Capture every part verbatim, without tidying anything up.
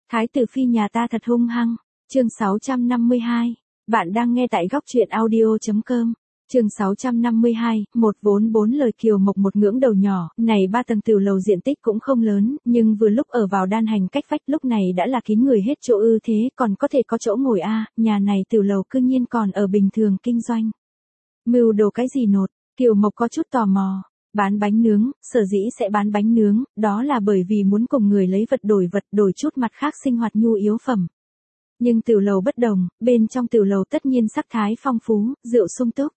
Thái tử phi nhà ta thật hung hăng. Chương sáu trăm năm mươi hai. Bạn đang nghe tại góc truyện audio.com. Chương sáu trăm năm mươi hai, một vốn bốn lời Kiều Mộc một ngưỡng đầu nhỏ, này ba tầng tiểu lầu diện tích cũng không lớn, nhưng vừa lúc ở vào đan hành cách vách lúc này đã là kín người hết chỗ ư thế còn có thể có chỗ ngồi a, nhà này tiểu lầu cư nhiên còn ở bình thường kinh doanh. Mưu đồ cái gì nột, Kiều Mộc có chút tò mò. Bán bánh nướng, sở dĩ sẽ bán bánh nướng, đó là bởi vì muốn cùng người lấy vật đổi vật đổi chút mặt khác sinh hoạt nhu yếu phẩm. Nhưng tiểu lầu bất đồng, bên trong tiểu lầu tất nhiên sắc thái phong phú, rượu sung túc.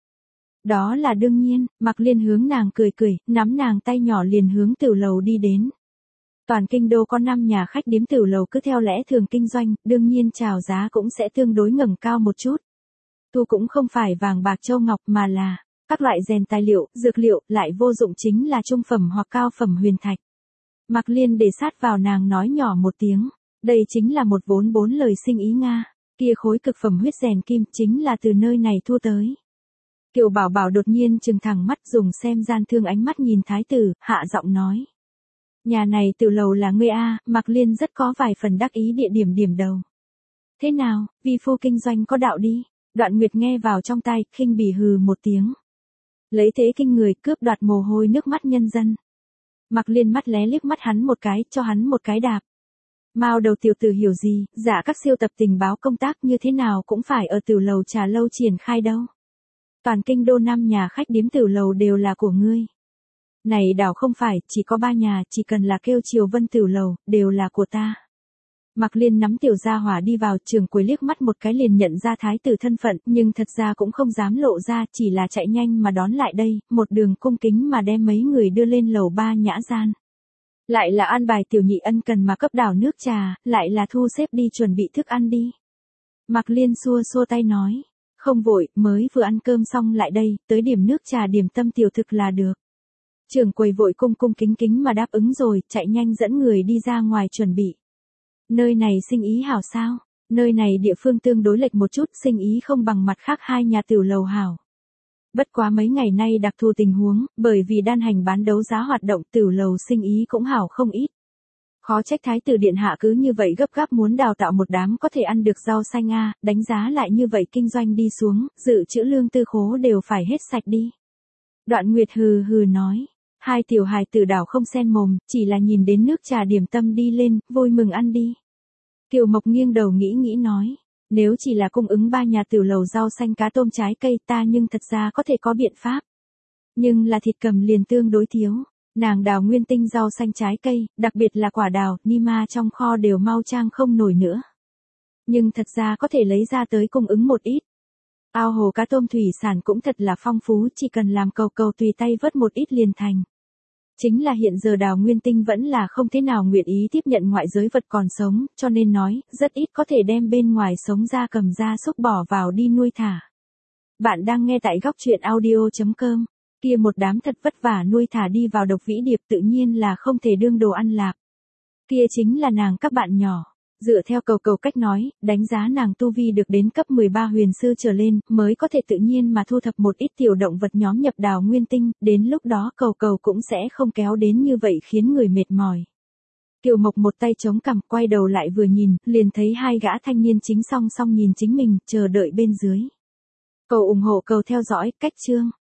Đó là đương nhiên, Mạc Liên hướng nàng cười cười, nắm nàng tay nhỏ liền hướng tiểu lầu đi đến. Toàn kinh đô có năm nhà khách điếm tiểu lầu cứ theo lẽ thường kinh doanh, đương nhiên chào giá cũng sẽ tương đối ngẩng cao một chút. Thu cũng không phải vàng bạc châu ngọc mà là các loại rèn tài liệu, dược liệu, lại vô dụng chính là trung phẩm hoặc cao phẩm huyền thạch. Mạc Liên để sát vào nàng nói nhỏ một tiếng, đây chính là một vốn bốn lời sinh ý Nga, kia khối cực phẩm huyết rèn kim chính là từ nơi này thu tới. Kiều Bảo Bảo đột nhiên trừng thẳng mắt dùng xem gian thương ánh mắt nhìn thái tử, hạ giọng nói. Nhà này tiểu lầu là ngươi a, Mạc Liên rất có vài phần đắc ý địa điểm điểm đầu. Thế nào, vi phu kinh doanh có đạo đi, Đoạn Nguyệt nghe vào trong tai, khinh bỉ hừ một tiếng. Lấy thế kinh người cướp đoạt mồ hôi nước mắt nhân dân. Mạc Liên mắt lé liếc mắt hắn một cái, cho hắn một cái đạp. Mao đầu tiểu tử hiểu gì, dạ các siêu tập tình báo công tác như thế nào cũng phải ở tiểu lầu trà lâu triển khai đâu. Toàn kinh đô năm nhà khách điếm tiểu lầu đều là của ngươi. Này đảo không phải, chỉ có ba nhà, chỉ cần là kêu Triều Vân tiểu lầu, đều là của ta. Mạc Liên nắm tiểu gia hỏa đi vào, trường quầy liếc mắt một cái liền nhận ra thái tử thân phận, nhưng thật ra cũng không dám lộ ra, chỉ là chạy nhanh mà đón lại đây, một đường cung kính mà đem mấy người đưa lên lầu ba nhã gian. Lại là an bài tiểu nhị ân cần mà cấp đảo nước trà, lại là thu xếp đi chuẩn bị thức ăn đi. Mạc Liên xua xua tay nói, không vội, mới vừa ăn cơm xong lại đây, tới điểm nước trà điểm tâm tiểu thực là được. Trưởng quầy vội cung cung kính kính mà đáp ứng rồi, chạy nhanh dẫn người đi ra ngoài chuẩn bị. Nơi này sinh ý hảo sao? Nơi này địa phương tương đối lệch một chút, sinh ý không bằng mặt khác hai nhà tiểu lầu hảo. Bất quá mấy ngày nay đặc thù tình huống, bởi vì đan hành bán đấu giá hoạt động tiểu lầu sinh ý cũng hảo không ít. Khó trách thái tử điện hạ cứ như vậy gấp gáp muốn đào tạo một đám có thể ăn được rau xanh a, đánh giá lại như vậy kinh doanh đi xuống, dự trữ lương tư khố đều phải hết sạch đi. Đoạn Nguyệt hừ hừ nói, hai tiểu hài tử đảo không sen mồm, chỉ là nhìn đến nước trà điểm tâm đi lên, vui mừng ăn đi. Kiều Mộc nghiêng đầu nghĩ nghĩ nói, nếu chỉ là cung ứng ba nhà tiểu lầu rau xanh cá tôm trái cây ta nhưng thật ra có thể có biện pháp. Nhưng là thịt cầm liền tương đối thiếu. Nàng đào nguyên tinh rau xanh trái cây, đặc biệt là quả đào, Nima trong kho đều mau trang không nổi nữa. Nhưng thật ra có thể lấy ra tới cung ứng một ít. Ao hồ cá tôm thủy sản cũng thật là phong phú, chỉ cần làm cầu cầu tùy tay vớt một ít liền thành. Chính là hiện giờ đào nguyên tinh vẫn là không thế nào nguyện ý tiếp nhận ngoại giới vật còn sống, cho nên nói, rất ít có thể đem bên ngoài sống ra cầm ra xúc bỏ vào đi nuôi thả. Bạn đang nghe tại góc truyện audio.com. Kia một đám thật vất vả nuôi thả đi vào độc vĩ điệp tự nhiên là không thể đương đồ ăn lạp. Kia chính là nàng các bạn nhỏ. Dựa theo cầu cầu cách nói, đánh giá nàng tu vi được đến cấp mười ba huyền sư trở lên, mới có thể tự nhiên mà thu thập một ít tiểu động vật nhóm nhập đào nguyên tinh, đến lúc đó cầu cầu cũng sẽ không kéo đến như vậy khiến người mệt mỏi. Kiều Mộc một tay chống cằm quay đầu lại vừa nhìn, liền thấy hai gã thanh niên chính song song nhìn chính mình, chờ đợi bên dưới. Cầu ủng hộ cầu theo dõi, cách chương.